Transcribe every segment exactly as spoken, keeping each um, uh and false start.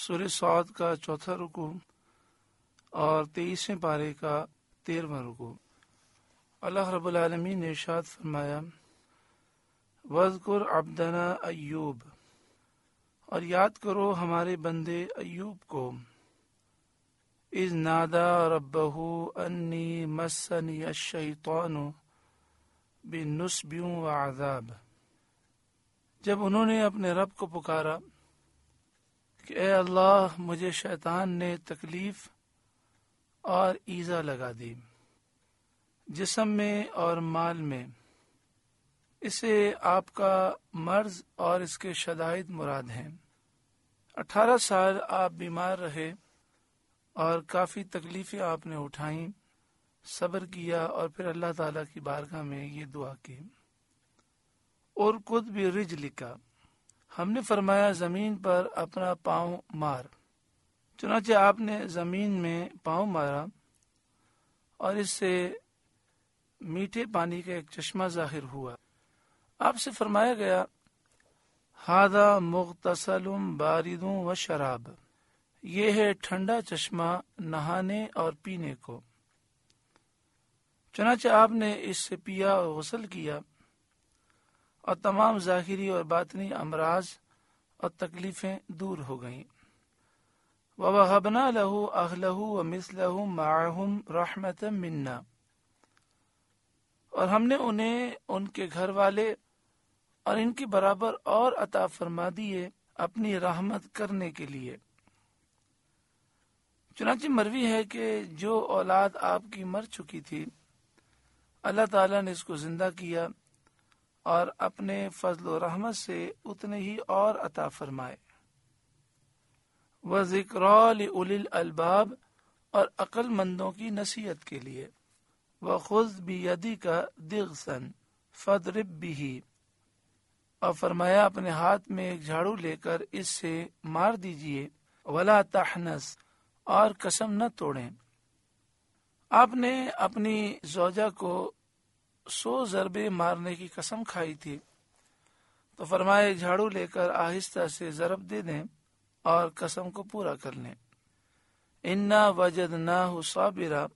سورہ صاد کا چوتھا رکوع اور تیئیسویں پارے کا تیرہواں رکوع۔ اللہ رب العالمین نے ارشاد فرمایا، وَاذْكُرْ عَبْدَنَا ایوب، اور یاد کرو ہمارے بندے ایوب کو، اذ نادا ربہ انی مسنی الشیطان بنصب وعذاب، جب انہوں نے اپنے رب کو پکارا کہ اے اللہ مجھے شیطان نے تکلیف اور ایذا لگا دی، جسم میں اور مال میں۔ اسے آپ کا مرض اور اس کے شدائد مراد ہیں۔ اٹھارہ سال آپ بیمار رہے اور کافی تکلیفیں آپ نے اٹھائیں، صبر کیا اور پھر اللہ تعالیٰ کی بارگاہ میں یہ دعا کی، اور خود بھی رج لکھا، ہم نے فرمایا زمین پر اپنا پاؤں مار۔ چنانچہ آپ نے زمین میں پاؤں مارا اور اس سے میٹھے پانی کا ایک چشمہ ظاہر ہوا۔ آپ سے فرمایا گیا، ھذا مغتسل بارد و شراب، یہ ہے ٹھنڈا چشمہ نہانے اور پینے کو۔ چنانچہ آپ نے اس سے پیا اور غسل کیا اور تمام ظاہری اور باطنی امراض اور تکلیفیں دور ہو گئیں۔ وَوَهَبْنَا لَهُ أَهْلَهُ وَمِثْلَهُمْ مَعَهُمْ رَحْمَةً مِنَّا، اور ہم نے انہیں ان کے گھر والے اور ان کے برابر اور عطا فرما دیے اپنی رحمت کرنے کے لیے۔ چنانچہ مروی ہے کہ جو اولاد آپ کی مر چکی تھی، اللہ تعالیٰ نے اس کو زندہ کیا اور اپنے فضل و رحمت سے اتنے ہی اور عطا فرمائے۔ وَذِكْرَىٰ لِأُولِي الْأَلْبَابِ، اور عقل مندوں کی نصیحت کے لیے۔ وَخُذْ بِيَدِكَ ضِغْثًا فَاضْرِب بِهِ، اور فرمایا اپنے ہاتھ میں ایک جھاڑو لے کر اس سے مار دیجئے۔ وَلَا تَحْنَثْ، اور قسم نہ توڑیں۔ آپ نے اپنی زوجہ کو سو ضربے مارنے کی قسم کھائی تھی، تو فرمایا جھاڑو لے کر آہستہ سے ضرب دے دیں اور قسم کو پورا کر لیں۔ اِنَّا وَجَدْنَاهُ صَابِرًا،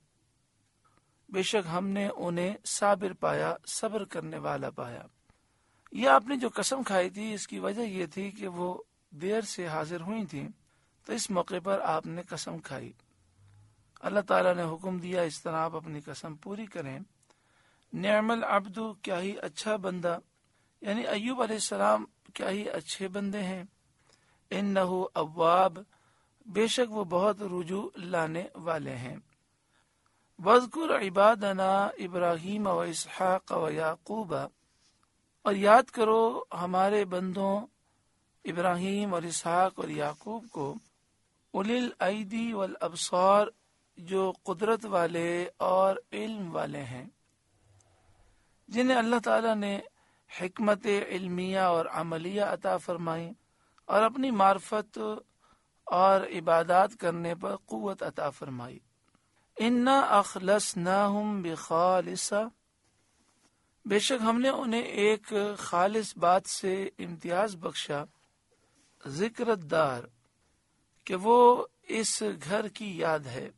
بے شک ہم نے انہیں صابر پایا، صبر کرنے والا پایا۔ یہ آپ نے جو قسم کھائی تھی اس کی وجہ یہ تھی کہ وہ دیر سے حاضر ہوئی تھیں، تو اس موقع پر آپ نے قسم کھائی۔ اللہ تعالیٰ نے حکم دیا اس طرح آپ اپنی قسم پوری کریں۔ نعم العبد، کیا ہی اچھا بندہ، یعنی ایوب علیہ السلام کیا ہی اچھے بندے ہیں۔ انہ اواب، بے شک وہ بہت رجوع لانے والے ہیں۔ وَاذْكُرْ عِبَادَنَا ابراہیم و اسحاق و یعقوب، اور یاد کرو ہمارے بندوں ابراہیم اور اسحاق اور یعقوب کو، اولی الایدی والابصار، جو قدرت والے اور علم والے ہیں، جنہیں اللہ تعالیٰ نے حکمت علمیہ اور عملیہ عطا فرمائی اور اپنی معرفت اور عبادات کرنے پر قوت عطا فرمائی۔ انا اخلصناہم بخالصہ، بے شک ہم نے انہیں ایک خالص بات سے امتیاز بخشا، ذکر الدار، کہ وہ اس گھر کی یاد ہے۔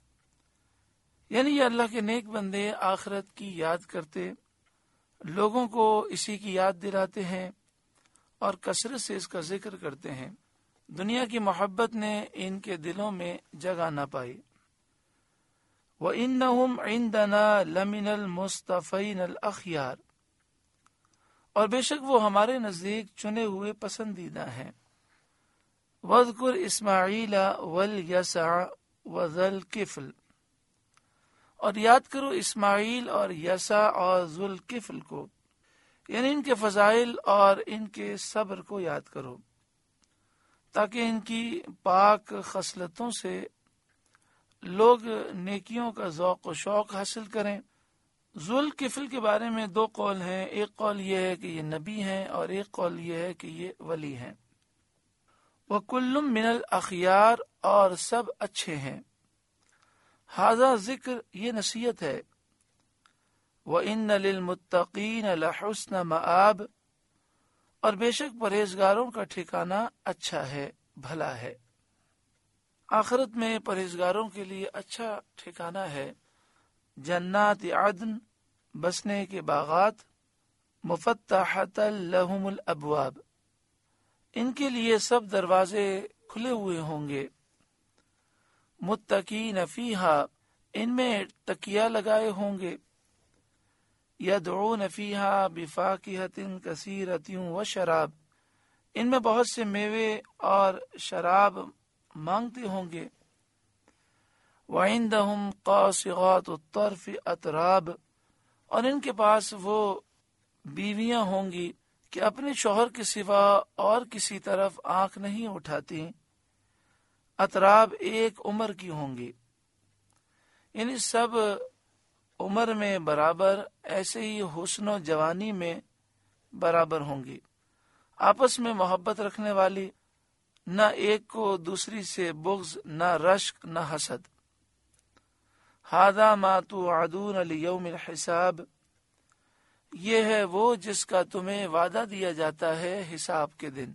یعنی یہ اللہ کے نیک بندے آخرت کی یاد کرتے، لوگوں کو اسی کی یاد دلاتے ہیں اور کثرت سے اس کا ذکر کرتے ہیں۔ دنیا کی محبت نے ان کے دلوں میں جگہ نہ پائی۔ وَإِنَّهُمْ عِنْدَنَا لَمِنَ الْمُصْطَفَيْنَ الْأَخْيَارِ، اور بے شک وہ ہمارے نزدیک چنے ہوئے پسندیدہ ہیں۔ وَاذْكُرْ إِسْمَاعِيلَ وَالْيَسَعَ وَذَا الْكِفْلِ، اور یاد کرو اسماعیل اور یسع اور ذو الکفل کو، یعنی ان کے فضائل اور ان کے صبر کو یاد کرو، تاکہ ان کی پاک خصلتوں سے لوگ نیکیوں کا ذوق و شوق حاصل کریں۔ ذو الکفل کے بارے میں دو قول ہیں، ایک قول یہ ہے کہ یہ نبی ہیں اور ایک قول یہ ہے کہ یہ ولی ہیں۔ وَكُلٌّ مِّنَ الْأَخْيَارِ، اور سب اچھے ہیں۔ ھذا ذکر، یہ نصیحت ہے۔ وَإِنَّ لِلْمُتَّقِينَ لَحُسْنَ مَآبٍ، اور بے شک پرہیزگاروں کا ٹھکانہ اچھا ہے، بھلا ہے۔ آخرت میں پرہیزگاروں کے لیے اچھا ٹھکانہ ہے جنات عدن، بسنے کے باغات، مفتحۃ لہم الابواب، ان کے لیے سب دروازے کھلے ہوئے ہوں گے، متقین فیہا، ان میں تکیہ لگائے ہوں گے، یدعون فیہا بفاکہۃ کثیرۃ وشراب، ان میں بہت سے میوے اور شراب مانگتے ہوں گے، وعندہم قاصرات الطرف اتراب، اور ان کے پاس وہ بیویاں ہوں گی کہ اپنے شوہر کے سوا اور کسی طرف آنکھ نہیں اٹھاتی، اتراب ایک عمر کی ہوں گی، یعنی سب عمر میں برابر، ایسے ہی حسن و جوانی میں برابر ہوں گی، آپس میں محبت رکھنے والی، نہ ایک کو دوسری سے بغض، نہ رشک، نہ حسد۔ ھذا ما توعدون لیوم الحساب، یہ ہے وہ جس کا تمہیں وعدہ دیا جاتا ہے حساب کے دن۔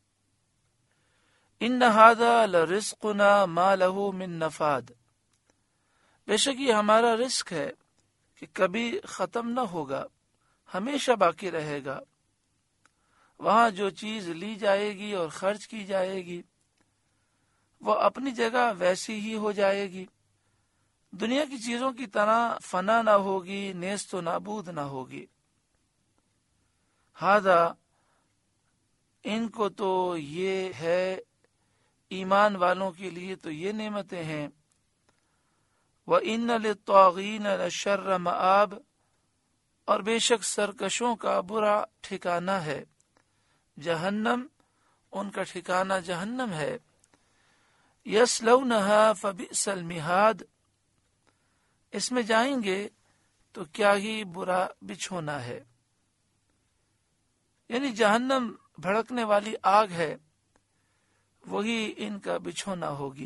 ان ھذا لرزقنا ما لہ من نفاد، بے شک یہ ہمارا رزق ہے کہ کبھی ختم نہ ہوگا، ہمیشہ باقی رہے گا۔ وہاں جو چیز لی جائے گی اور خرچ کی جائے گی وہ اپنی جگہ ویسی ہی ہو جائے گی، دنیا کی چیزوں کی طرح فنا نہ ہوگی، نیست و نابود نہ ہوگی۔ ھذا، ان کو تو یہ ہے، ایمان والوں کے لیے تو یہ نعمتیں ہیں۔ وَإِنَّ لِلطَّاغِينَ لَشَرَّ مَآب، اور بے شک سرکشوں کا برا ٹھکانہ ہے، جہنم، ان کا ٹھکانہ جہنم ہے۔ یصلونها فبئس المہاد، اس میں جائیں گے تو کیا ہی برا بچھونا ہے، یعنی جہنم بھڑکنے والی آگ ہے، وہی ان کا بچھونا ہوگی۔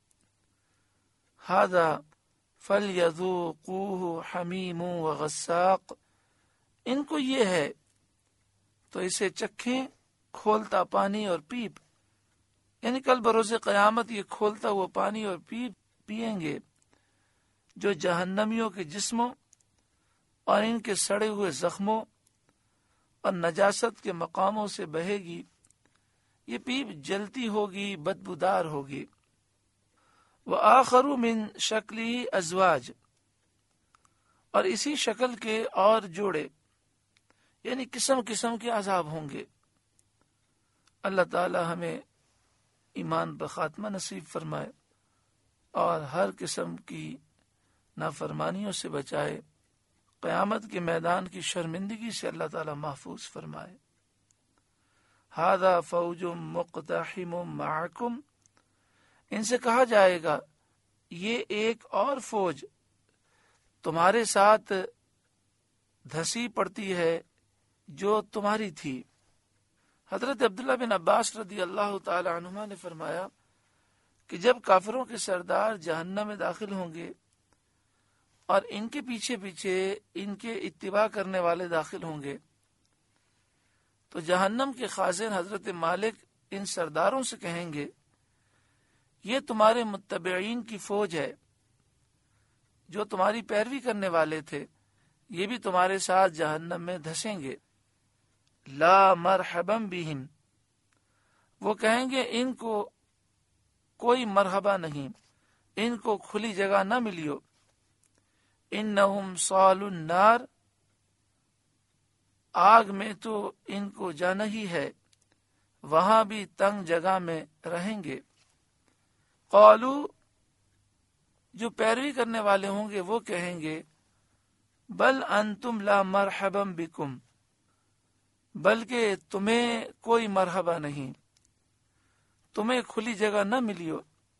ھذا فلیذوقوہ حمیم وغساق، ان کو یہ ہے تو اسے چکھیں کھولتا پانی اور پیپ، یعنی کل بروز قیامت یہ کھولتا ہوا پانی اور پیپ پئیں گے جو جہنمیوں کے جسموں اور ان کے سڑے ہوئے زخموں اور نجاست کے مقاموں سے بہے گی، یہ پیپ جلتی ہوگی، بدبودار ہوگی۔ وآخر من شکلی ازواج، اور اسی شکل کے اور جوڑے، یعنی قسم قسم کے عذاب ہوں گے۔ اللہ تعالی ہمیں ایمان پر خاتمہ نصیب فرمائے اور ہر قسم کی نافرمانیوں سے بچائے، قیامت کے میدان کی شرمندگی سے اللہ تعالی محفوظ فرمائے۔ ھذا فوج مقتحم معکم، ان سے کہا جائے گا یہ ایک اور فوج تمہارے ساتھ دھسی پڑتی ہے جو تمہاری تھی۔ حضرت عبداللہ بن عباس رضی اللہ تعالی عنہما نے فرمایا کہ جب کافروں کے سردار جہنم میں داخل ہوں گے اور ان کے پیچھے پیچھے ان کے اتباع کرنے والے داخل ہوں گے تو جہنم کے خازن حضرت مالک ان سرداروں سے کہیں گے یہ تمہارے متبعین کی فوج ہے، جو تمہاری پیروی کرنے والے تھے، یہ بھی تمہارے ساتھ جہنم میں دھسیں گے۔ لا مرحبا بہم، وہ کہیں گے ان کو کوئی مرحبا نہیں، ان کو کھلی جگہ نہ ملیو۔ انہم صالو النار، آگ میں تو ان کو جانا ہی ہے، وہاں بھی تنگ جگہ میں رہیں گے۔ قالو، جو پیروی کرنے والے ہوں گے وہ کہیں گے بل انتم لا مرحبا بکم، بلکہ تمہیں کوئی مرحبا نہیں، تمہیں کھلی جگہ نہ ملیو۔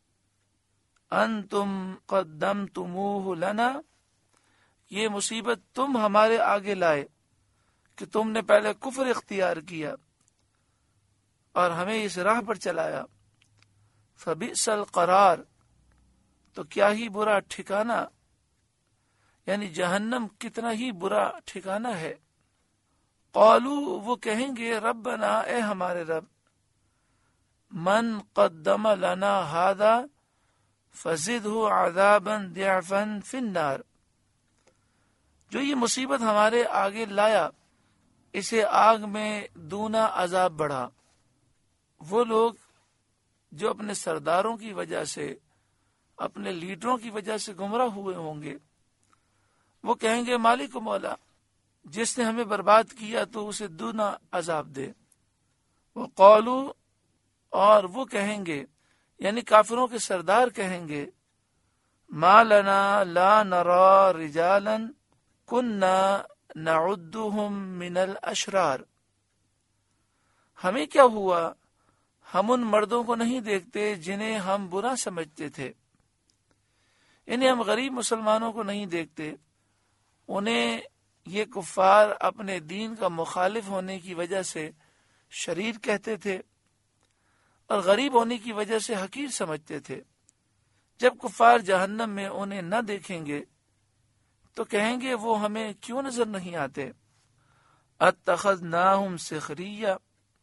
انتم قدمتموہ لنا، یہ مصیبت تم ہمارے آگے لائے کہ تم نے پہلے کفر اختیار کیا اور ہمیں اس راہ پر چلایا۔ فبئس القرار، تو کیا ہی برا ٹھکانہ، یعنی جہنم کتنا ہی برا ٹھکانہ ہے۔ قالو، وہ کہیں گے ربنا، اے ہمارے رب، من قدم لنا ھذا، فزدہ عذابا ضعفا فی النار، جو یہ مصیبت ہمارے آگے لایا اسے آگ میں دونا عذاب بڑھا۔ وہ لوگ جو اپنے سرداروں کی وجہ سے، اپنے لیڈروں کی وجہ سے گمراہ ہوئے ہوں گے، وہ کہیں گے مالک و مولا، جس نے ہمیں برباد کیا تو اسے دونا عذاب دے۔ وہ قولو، اور وہ کہیں گے یعنی کافروں کے سردار کہیں گے، ما لنا لا نرى رجالا كنا نعدهم من الاشرار، ہمیں کیا ہوا، ہم ان مردوں کو نہیں دیکھتے جنہیں ہم برا سمجھتے تھے، یعنی ہم غریب مسلمانوں کو نہیں دیکھتے، انہیں یہ کفار اپنے دین کا مخالف ہونے کی وجہ سے شریر کہتے تھے اور غریب ہونے کی وجہ سے حقیر سمجھتے تھے۔ جب کفار جہنم میں انہیں نہ دیکھیں گے تو کہیں گے وہ ہمیں کیوں نظر نہیں آتے، اتخذناہم سخریہ،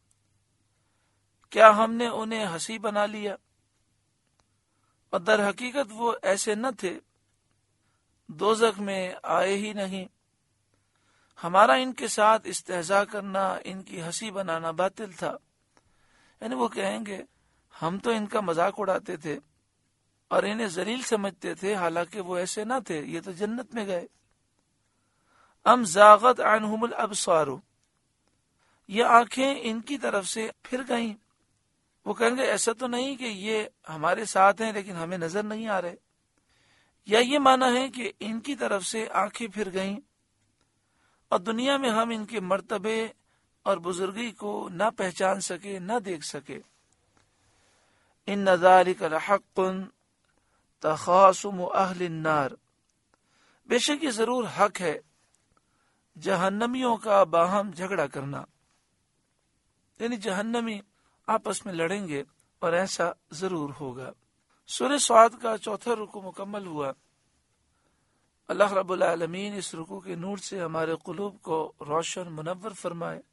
کیا ہم نے انہیں ہنسی بنا لیا، اور در حقیقت وہ ایسے نہ تھے، دوزخ میں آئے ہی نہیں۔ ہمارا ان کے ساتھ استہزاء کرنا، ان کی ہنسی بنانا باطل تھا، یعنی وہ کہیں گے ہم تو ان کا مذاق اڑاتے تھے اور انہیں ذلیل سمجھتے تھے، حالانکہ وہ ایسے نہ تھے، یہ تو جنت میں گئے۔ ام زاغت عنہم الابصار، یہ آنکھیں ان کی طرف سے پھر گئیں، وہ کہیں گے ایسا تو نہیں کہ یہ ہمارے ساتھ ہیں لیکن ہمیں نظر نہیں آ رہے، یا یہ معنی ہے کہ ان کی طرف سے آنکھیں پھر گئیں اور دنیا میں ہم ان کے مرتبے اور بزرگی کو نہ پہچان سکے، نہ دیکھ سکے۔ ان ذالک لحق تخاصم اہل النار، بے شک یہ ضرور حق ہے جہنمیوں کا باہم جھگڑا کرنا، یعنی جہنمی آپس میں لڑیں گے اور ایسا ضرور ہوگا۔ سورہ صاد کا چوتھا رکوع مکمل ہوا۔ اللہ رب العالمین اس رکوع کے نور سے ہمارے قلوب کو روشن منور فرمائے،